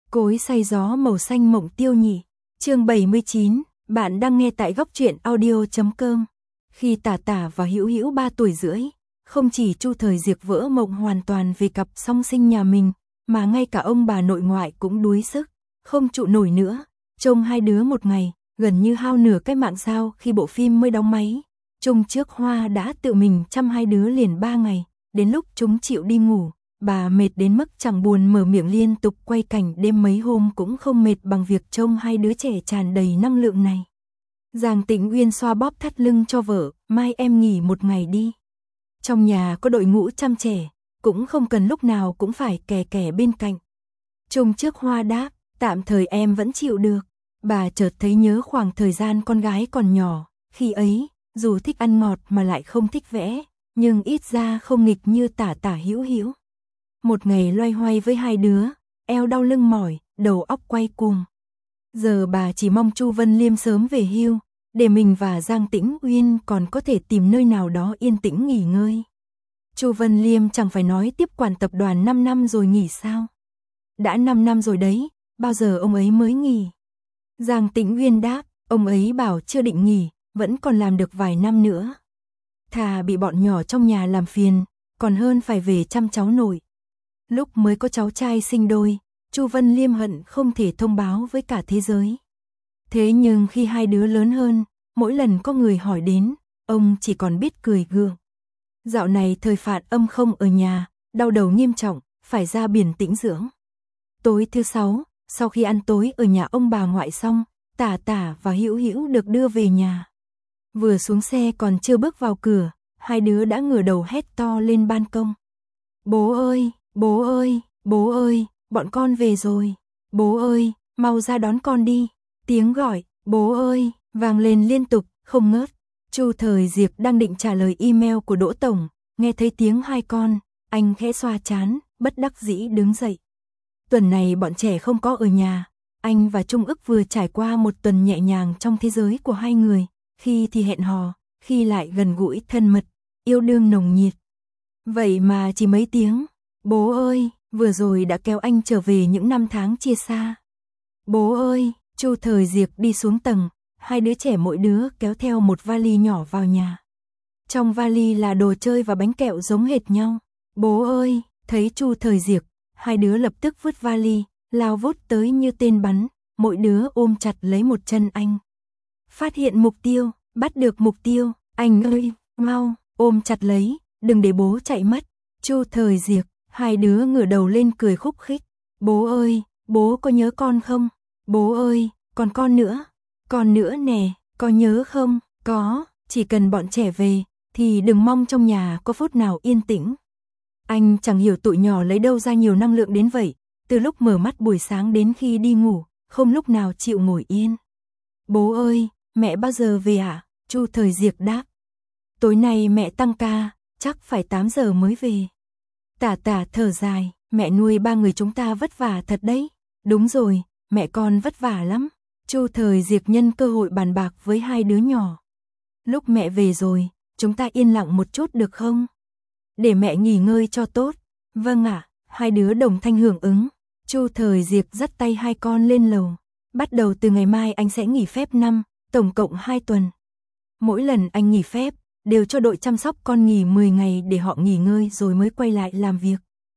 Cối xay gió màu xanh mộng tiêu nhị. Chương 79, bạn đang nghe tại góc truyện audio.com. Khi Tả Tả và Hữu Hữu 3 tuổi rưỡi, không chỉ Chu Thời Diệc vỡ mộng hoàn toàn về cặp song sinh nhà mình, mà ngay cả ông bà nội ngoại cũng đuối sức, không trụ nổi nữa. Trông hai đứa một ngày, gần như hao nửa cái mạng sao khi bộ phim mới đóng máy. Trung Trước Hoa đã tự mình chăm hai đứa liền 3 ngày, đến lúc chúng chịu đi ngủ, bà mệt đến mức chẳng buồn mở miệng liên tục quay cảnh đêm mấy hôm cũng không mệt bằng việc trông hai đứa trẻ tràn đầy năng lượng này. Giang Tĩnh Uyên xoa bóp thắt lưng cho vợ, mai em nghỉ một ngày đi. Trong nhà có đội ngũ chăm trẻ, cũng không cần lúc nào cũng phải kè kè bên cạnh. Trung Trước Hoa đáp, tạm thời em vẫn chịu được. Bà chợt thấy nhớ khoảng thời gian con gái còn nhỏ, khi ấy, dù thích ăn ngọt mà lại không thích vẽ, nhưng ít ra không nghịch như Tả Tả Hữu Hữu. Một ngày loay hoay với hai đứa, eo đau lưng mỏi, đầu óc quay cuồng. Giờ bà chỉ mong Chu Vân Liêm sớm về hưu, để mình và Giang Tĩnh Uyên còn có thể tìm nơi nào đó yên tĩnh nghỉ ngơi. Chu Vân Liêm chẳng phải nói tiếp quản tập đoàn 5 năm rồi nghỉ sao? Đã 5 năm rồi đấy, bao giờ ông ấy mới nghỉ? Giang Tĩnh Uyên đáp, ông ấy bảo chưa định nghỉ, vẫn còn làm được vài năm nữa. Thà bị bọn nhỏ trong nhà làm phiền, còn hơn phải về chăm cháu nội. Lúc mới có cháu trai sinh đôi, Chu Vân Liêm hận không thể thông báo với cả thế giới. Thế nhưng khi hai đứa lớn hơn, mỗi lần có người hỏi đến, ông chỉ còn biết cười gượng. Dạo này thời Phạn Âm không ở nhà, đau đầu nghiêm trọng, phải ra biển tĩnh dưỡng. Tối thứ Sáu, sau khi ăn tối ở nhà ông bà ngoại xong, Tả Tả và Hữu Hữu được đưa về nhà. Vừa xuống xe còn chưa bước vào cửa, hai đứa đã ngửa đầu hét to lên ban công. Bố ơi, bố ơi, bố ơi, bọn con về rồi. Bố ơi, mau ra đón con đi. Tiếng gọi, bố ơi, vang lên liên tục, không ngớt. Chu Thời Diệc đang định trả lời email của Đỗ Tổng, nghe thấy tiếng hai con, anh khẽ xoa trán, bất đắc dĩ đứng dậy. Tuần này bọn trẻ không có ở nhà, anh và Trung Ức vừa trải qua một tuần nhẹ nhàng trong thế giới của hai người, khi thì hẹn hò, khi lại gần gũi thân mật, yêu đương nồng nhiệt. Vậy mà chỉ mấy tiếng, bố ơi, vừa rồi đã kéo anh trở về những năm tháng chia xa. Bố ơi, Chu Thời Diệc đi xuống tầng, hai đứa trẻ mỗi đứa kéo theo một vali nhỏ vào nhà. Trong vali là đồ chơi và bánh kẹo giống hệt nhau. Bố ơi, thấy Chu Thời Diệc, hai đứa lập tức vứt vali, lao vút tới như tên bắn, mỗi đứa ôm chặt lấy một chân anh. Phát hiện mục tiêu, bắt được mục tiêu, anh ơi, mau, ôm chặt lấy, đừng để bố chạy mất. Chu Thời Diệc, hai đứa ngửa đầu lên cười khúc khích. Bố ơi, bố có nhớ con không? Bố ơi, còn con nữa nè, có nhớ không? Có, chỉ cần bọn trẻ về, thì đừng mong trong nhà có phút nào yên tĩnh. Anh chẳng hiểu tụi nhỏ lấy đâu ra nhiều năng lượng đến vậy, từ lúc mở mắt buổi sáng đến khi đi ngủ, không lúc nào chịu ngồi yên. Bố ơi, mẹ bao giờ về ạ? Chu Thời Diệc đáp. Tối nay mẹ tăng ca, chắc phải 8 giờ mới về. Tả Tả thở dài, mẹ nuôi 3 người chúng ta vất vả thật đấy. Đúng rồi, mẹ con vất vả lắm. Chu Thời Diệc nhân cơ hội bàn bạc với hai đứa nhỏ. Lúc mẹ về rồi, chúng ta yên lặng một chút được không? Để mẹ nghỉ ngơi cho tốt. Vâng ạ, hai đứa đồng thanh hưởng ứng. Chu Thời Diệc dắt tay hai con lên lầu. Bắt đầu từ ngày mai anh sẽ nghỉ phép 5, tổng cộng 2 tuần. Mỗi lần anh nghỉ phép, đều cho đội chăm sóc con nghỉ 10 ngày để họ nghỉ ngơi rồi mới quay lại làm việc.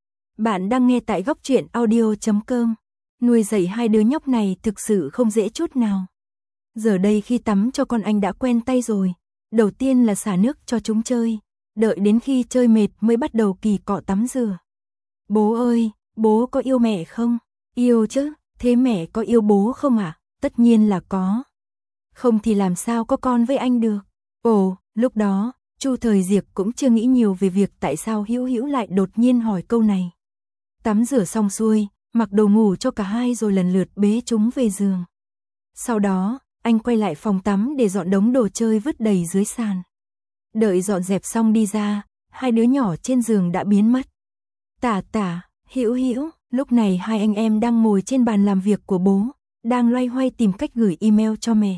Bạn đang nghe tại góc truyện audio.com. Nuôi dạy hai đứa nhóc này thực sự không dễ chút nào. Giờ đây khi tắm cho con anh đã quen tay rồi. Đầu tiên là xả nước cho chúng chơi, đợi đến khi chơi mệt mới bắt đầu kỳ cọ tắm rửa. Bố ơi, bố có yêu mẹ không? Yêu chứ, thế mẹ có yêu bố không ạ? Tất nhiên là có. Không thì làm sao có con với anh được? Ồ, lúc đó, Chu Thời Diệc cũng chưa nghĩ nhiều về việc tại sao Hữu Hữu lại đột nhiên hỏi câu này. Tắm rửa xong xuôi, mặc đồ ngủ cho cả hai rồi lần lượt bế chúng về giường. Sau đó, anh quay lại phòng tắm để dọn đống đồ chơi vứt đầy dưới sàn. Đợi dọn dẹp xong đi ra, hai đứa nhỏ trên giường đã biến mất. Tả Tả, Hữu Hữu, lúc này hai anh em đang ngồi trên bàn làm việc của bố, đang loay hoay tìm cách gửi email cho mẹ.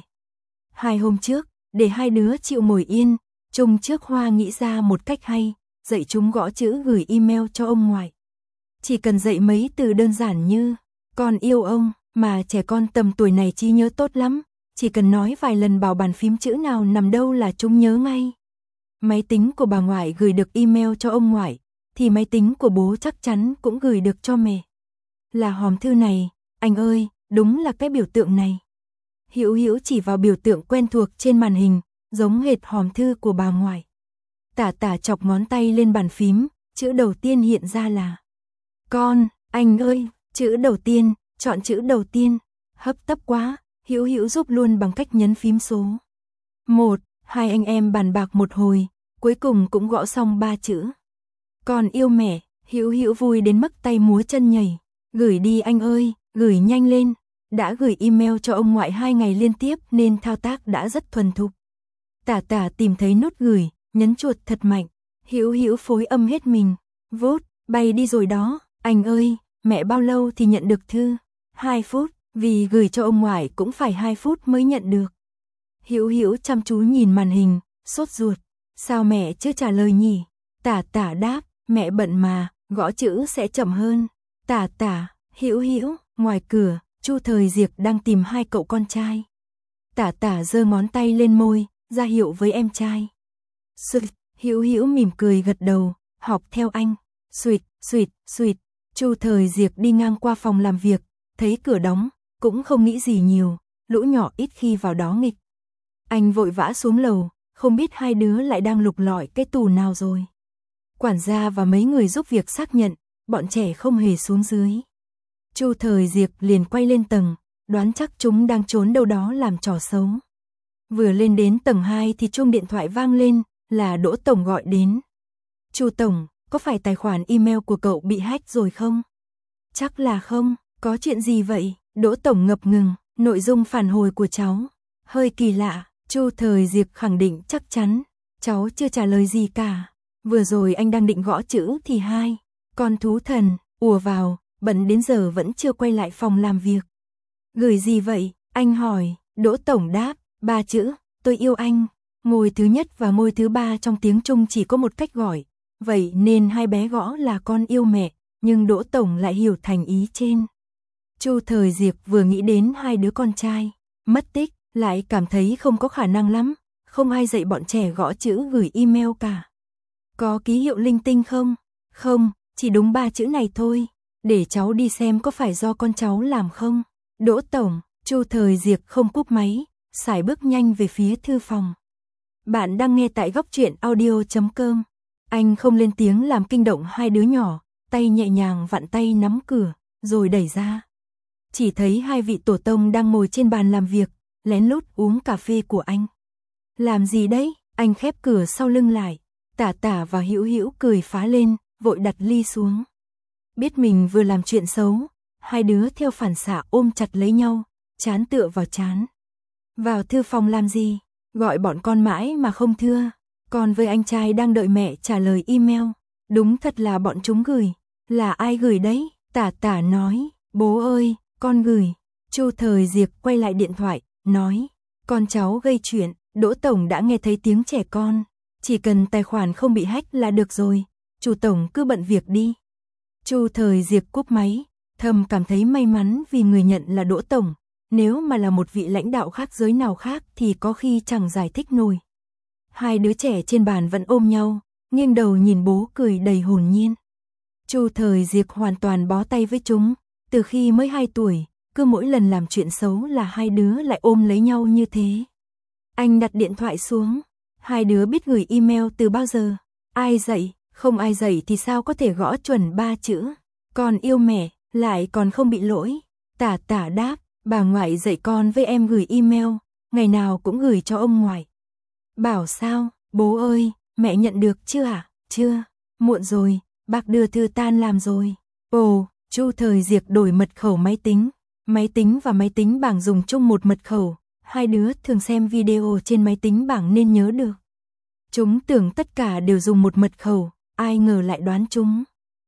2 hôm trước, để hai đứa chịu ngồi yên, Trung Trước Hoa nghĩ ra một cách hay, dạy chúng gõ chữ gửi email cho ông ngoại. Chỉ cần dạy mấy từ đơn giản như Con yêu ông, mà trẻ con tầm tuổi này trí nhớ tốt lắm, chỉ cần nói vài lần bảo bàn phím chữ nào nằm đâu là chúng nhớ ngay. Máy tính của bà ngoại gửi được email cho ông ngoại, thì máy tính của bố chắc chắn cũng gửi được cho mẹ. Là hòm thư này, anh ơi, đúng là cái biểu tượng này. Hữu Hữu chỉ vào biểu tượng quen thuộc trên màn hình, giống hệt hòm thư của bà ngoại. Tả Tả chọc ngón tay lên bàn phím, chữ đầu tiên hiện ra là con, anh ơi, chữ đầu tiên, chọn chữ đầu tiên, hấp tấp quá, Hữu Hữu giúp luôn bằng cách nhấn phím số 1, hai anh em bàn bạc một hồi, cuối cùng cũng gõ xong 3 chữ. Con yêu mẹ, Hữu Hữu vui đến mức tay múa chân nhảy, gửi đi anh ơi, gửi nhanh lên. Đã gửi email cho ông ngoại 2 ngày liên tiếp nên thao tác đã rất thuần thục. Tả Tả tìm thấy nút gửi, nhấn chuột thật mạnh, Hữu Hữu phối âm hết mình, vút, bay đi rồi đó, anh ơi, mẹ bao lâu thì nhận được thư? 2 phút, vì gửi cho ông ngoại cũng phải 2 phút mới nhận được. Hữu Hữu chăm chú nhìn màn hình, sốt ruột, sao mẹ chưa trả lời nhỉ? Tả Tả đáp, mẹ bận mà, gõ chữ sẽ chậm hơn. Tả Tả, Hữu Hữu, ngoài cửa, Chu Thời Diệc đang tìm 2 cậu con trai. Tả Tả giơ ngón tay lên môi, ra hiệu với em trai. Xuyệt, Hữu Hữu mỉm cười gật đầu, học theo anh. Xuyệt, xuyệt, xuyệt. Chu Thời Diệc đi ngang qua phòng làm việc, thấy cửa đóng, cũng không nghĩ gì nhiều, lũ nhỏ ít khi vào đó nghịch. Anh vội vã xuống lầu, không biết 2 đứa lại đang lục lọi cái tủ nào rồi. Quản gia và mấy người giúp việc xác nhận, bọn trẻ không hề xuống dưới. Chu Thời Diệc liền quay lên tầng, đoán chắc chúng đang trốn đâu đó làm trò xấu. Vừa lên đến tầng 2 thì chuông điện thoại vang lên, là Đỗ Tổng gọi đến. Chu Tổng, có phải tài khoản email của cậu bị hack rồi không? Chắc là không, có chuyện gì vậy? Đỗ Tổng ngập ngừng, nội dung phản hồi của cháu. Hơi kỳ lạ, Chu Thời Diệc khẳng định chắc chắn. Cháu chưa trả lời gì cả. Vừa rồi anh đang định gõ chữ thì 2 con thú thần ùa vào, bận đến giờ vẫn chưa quay lại phòng làm việc. Gửi gì vậy? Anh hỏi. Đỗ Tổng đáp, 3 chữ, tôi yêu anh. Ngôi thứ nhất và ngôi thứ 3 trong tiếng Trung chỉ có một cách gọi. Vậy nên 2 bé gõ là con yêu mẹ, nhưng Đỗ Tổng lại hiểu thành ý trên. Chu Thời Diệc vừa nghĩ đến 2 đứa con trai mất tích, lại cảm thấy không có khả năng lắm. Không ai dạy bọn trẻ gõ chữ gửi email cả. Có ký hiệu linh tinh không? Không, chỉ đúng 3 chữ này thôi. Để cháu đi xem có phải do con cháu làm không? Đỗ Tổng, Chu Thời Diệc không cúp máy, sải bước nhanh về phía thư phòng. Bạn đang nghe tại góc truyện audio.com. Anh không lên tiếng làm kinh động 2 đứa nhỏ, tay nhẹ nhàng vặn tay nắm cửa, rồi đẩy ra. Chỉ thấy 2 vị tổ tông đang ngồi trên bàn làm việc, lén lút uống cà phê của anh. Làm gì đấy? Anh khép cửa sau lưng lại. Tả Tả và Hữu Hữu cười phá lên, vội đặt ly xuống. Biết mình vừa làm chuyện xấu, 2 đứa theo phản xạ ôm chặt lấy nhau, trán tựa vào trán. Vào thư phòng làm gì? Gọi bọn con mãi mà không thưa. Con với anh trai đang đợi mẹ trả lời email. Đúng thật là bọn chúng gửi. Là ai gửi đấy? Tả Tả nói, bố ơi, con gửi. Chu Thời Diệc quay lại điện thoại, nói, con cháu gây chuyện, Đỗ Tổng đã nghe thấy tiếng trẻ con. Chỉ cần tài khoản không bị hack là được rồi. Chu Tổng cứ bận việc đi. Chu Thời Diệc cúp máy, thầm cảm thấy may mắn vì người nhận là Đỗ Tổng. Nếu mà là một vị lãnh đạo khác giới nào khác thì có khi chẳng giải thích nổi. 2 đứa trẻ trên bàn vẫn ôm nhau, nghiêng đầu nhìn bố cười đầy hồn nhiên. Chu Thời Diệc hoàn toàn bó tay với chúng, từ khi mới 2 tuổi, cứ mỗi lần làm chuyện xấu là 2 đứa lại ôm lấy nhau như thế. Anh đặt điện thoại xuống, 2 đứa biết gửi email từ bao giờ? Ai dạy? Không ai dạy thì sao có thể gõ chuẩn 3 chữ? Con yêu mẹ, lại còn không bị lỗi. Tả Tả đáp, bà ngoại dạy con với em gửi email, ngày nào cũng gửi cho ông ngoại. Bảo sao, bố ơi, mẹ nhận được chưa ạ? Chưa, muộn rồi, bác đưa thư tan làm rồi. Ồ, Chu Thời Diệc đổi mật khẩu máy tính. Máy tính và máy tính bảng dùng chung một mật khẩu. 2 đứa thường xem video trên máy tính bảng nên nhớ được. Chúng tưởng tất cả đều dùng một mật khẩu, ai ngờ lại đoán chúng.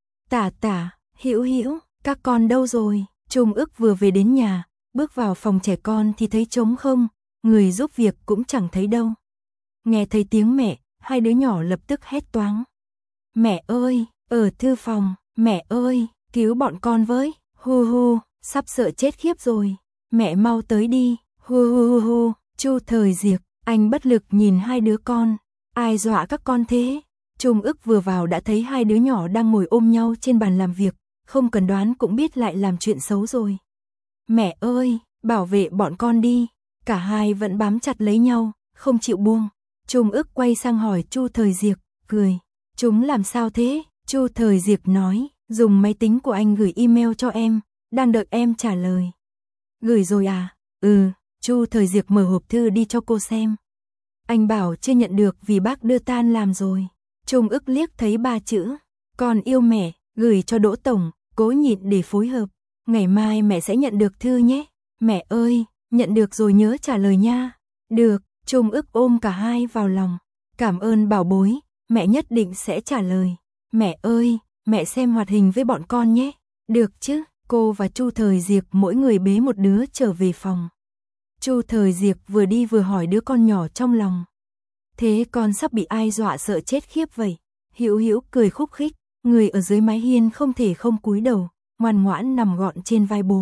Tả Tả, Hữu Hữu, các con đâu rồi? Trung Ức vừa về đến nhà, bước vào phòng trẻ con thì thấy trống không, người giúp việc cũng chẳng thấy đâu. Nghe thấy tiếng mẹ, 2 đứa nhỏ lập tức hét toáng. Mẹ ơi, ở thư phòng, mẹ ơi, cứu bọn con với, hu hu, sắp sợ chết khiếp rồi. Mẹ mau tới đi. Hu hu hu hu. Chu Thời Diệc, anh bất lực nhìn hai đứa con. Ai dọa các con thế? Trung ức vừa vào đã thấy hai đứa nhỏ đang ngồi ôm nhau trên bàn làm việc, không cần đoán cũng biết lại làm chuyện xấu rồi. Mẹ ơi, bảo vệ bọn con đi. Cả hai vẫn bám chặt lấy nhau, không chịu buông. Trung ức quay sang hỏi Chu Thời Diệc, cười. Chúng làm sao thế? Chu Thời Diệc nói, dùng máy tính của anh gửi email cho em, đang đợi em trả lời. Gửi rồi à? Ừ, Chu Thời Diệc mở hộp thư đi cho cô xem. Anh bảo chưa nhận được vì bác đưa tan làm rồi. Trung ức liếc thấy 3 chữ, con yêu mẹ, gửi cho Đỗ Tổng, cố nhịn để phối hợp. Ngày mai mẹ sẽ nhận được thư nhé. Mẹ ơi, nhận được rồi nhớ trả lời nha. Được, Trung ức ôm cả hai vào lòng. Cảm ơn bảo bối, mẹ nhất định sẽ trả lời. Mẹ ơi, mẹ xem hoạt hình với bọn con nhé. Được chứ, cô và Chu Thời Diệc mỗi người bế một đứa trở về phòng. Chu Thời Diệc vừa đi vừa hỏi đứa con nhỏ trong lòng. Thế con sắp bị ai dọa sợ chết khiếp vậy? Hữu Hữu cười khúc khích, người ở dưới mái hiên không thể không cúi đầu, ngoan ngoãn nằm gọn trên vai bố.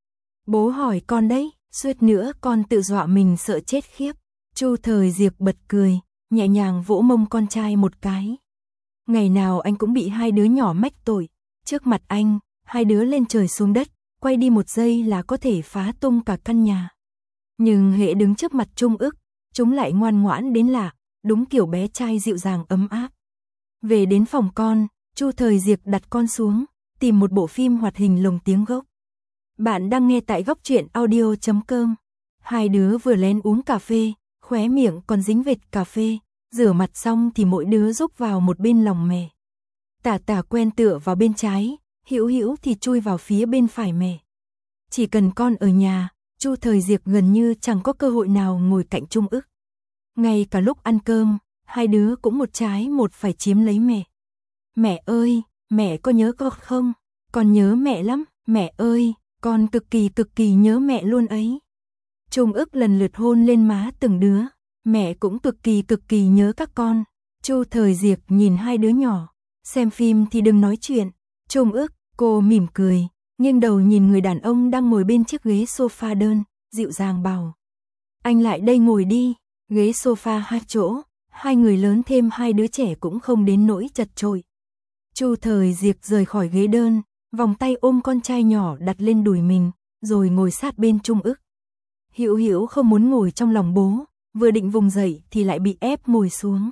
Bố hỏi con đấy, suýt nữa con tự dọa mình sợ chết khiếp. Chu Thời Diệc bật cười, nhẹ nhàng vỗ mông con trai một cái. Ngày nào anh cũng bị hai đứa nhỏ mách tội. Trước mặt anh, hai đứa lên trời xuống đất, quay đi một giây là có thể phá tung cả căn nhà. Nhưng hễ đứng trước mặt Trung ức, chúng lại ngoan ngoãn đến lạ, đúng kiểu bé trai dịu dàng ấm áp. Về đến phòng con, Chu Thời Diệc đặt con xuống, tìm một bộ phim hoạt hình lồng tiếng gốc. Bạn đang nghe tại góc truyện audio.com. Hai đứa vừa lén uống cà phê, khóe miệng còn dính vệt cà phê, rửa mặt xong thì mỗi đứa rúc vào một bên lòng mẹ. Tả Tả quen tựa vào bên trái, Hữu Hữu thì chui vào phía bên phải mẹ. Chỉ cần con ở nhà, Chu Thời Diệc gần như chẳng có cơ hội nào ngồi cạnh Trung ức. Ngay cả lúc ăn cơm, hai đứa cũng một trái một phải chiếm lấy mẹ. Mẹ ơi, mẹ có nhớ con không? Con nhớ mẹ lắm, mẹ ơi, con cực kỳ nhớ mẹ luôn ấy. Trung ức lần lượt hôn lên má từng đứa, mẹ cũng cực kỳ nhớ các con. Chu Thời Diệc nhìn hai đứa nhỏ, xem phim thì đừng nói chuyện. Trung ức, cô mỉm cười, nghiêng đầu nhìn người đàn ông đang ngồi bên chiếc ghế sofa đơn, dịu dàng bảo. Anh lại đây ngồi đi, ghế sofa 2 chỗ, hai người lớn thêm hai đứa trẻ cũng không đến nỗi chật chội. Chu Thời Diệc rời khỏi ghế đơn, vòng tay ôm con trai nhỏ đặt lên đùi mình, rồi ngồi sát bên Trung ức. Hữu Hữu không muốn ngồi trong lòng bố, vừa định vùng dậy thì lại bị ép ngồi xuống.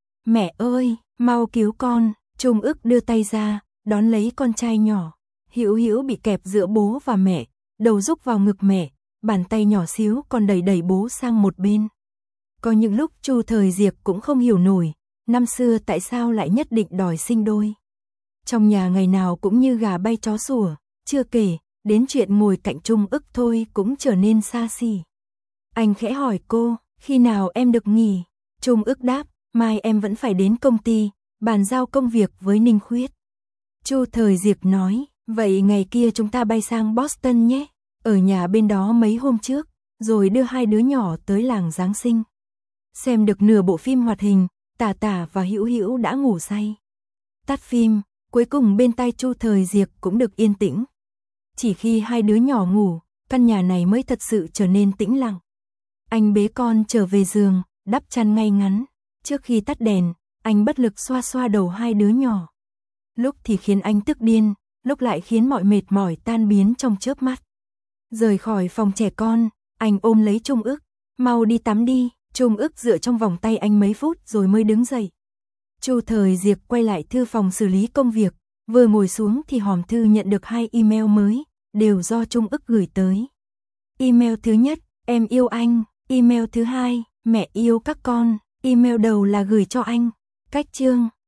Mẹ ơi, mau cứu con, Trung ức đưa tay ra, đón lấy con trai nhỏ. Hữu Hữu bị kẹp giữa bố và mẹ, đầu rúc vào ngực mẹ, bàn tay nhỏ xíu còn đẩy bố sang một bên. Có những lúc Chu Thời Diệc cũng không hiểu nổi, năm xưa tại sao lại nhất định đòi sinh đôi. Trong nhà ngày nào cũng như gà bay chó sủa, chưa kể, đến chuyện ngồi cạnh Trung ức thôi cũng trở nên xa xỉ. Anh khẽ hỏi cô, khi nào em được nghỉ? Trung ức đáp, mai em vẫn phải đến công ty, bàn giao công việc với Ninh Khuyết. Chu Thời Diệc nói, vậy ngày kia chúng ta bay sang Boston nhé, ở nhà bên đó mấy hôm trước, rồi đưa hai đứa nhỏ tới làng Giáng sinh. Xem được nửa bộ phim hoạt hình, Tả Tả và Hữu Hữu đã ngủ say. Tắt phim, cuối cùng bên tai Chu Thời Diệc cũng được yên tĩnh. Chỉ khi hai đứa nhỏ ngủ, căn nhà này mới thật sự trở nên tĩnh lặng. Anh bế con trở về giường, đắp chăn ngay ngắn. Trước khi tắt đèn, anh bất lực xoa xoa đầu hai đứa nhỏ. Lúc thì khiến anh tức điên, lúc lại khiến mọi mệt mỏi tan biến trong chớp mắt. Rời khỏi phòng trẻ con, anh ôm lấy Trung ức, mau đi tắm đi. Trung ức dựa trong vòng tay anh mấy phút rồi mới đứng dậy. Chu Thời Diệc quay lại thư phòng xử lý công việc, vừa ngồi xuống thì hòm thư nhận được 2 email mới, đều do Trung ức gửi tới. Email thứ nhất, em yêu anh. Email thứ hai, mẹ yêu các con. Email đầu là gửi cho anh. Cách chương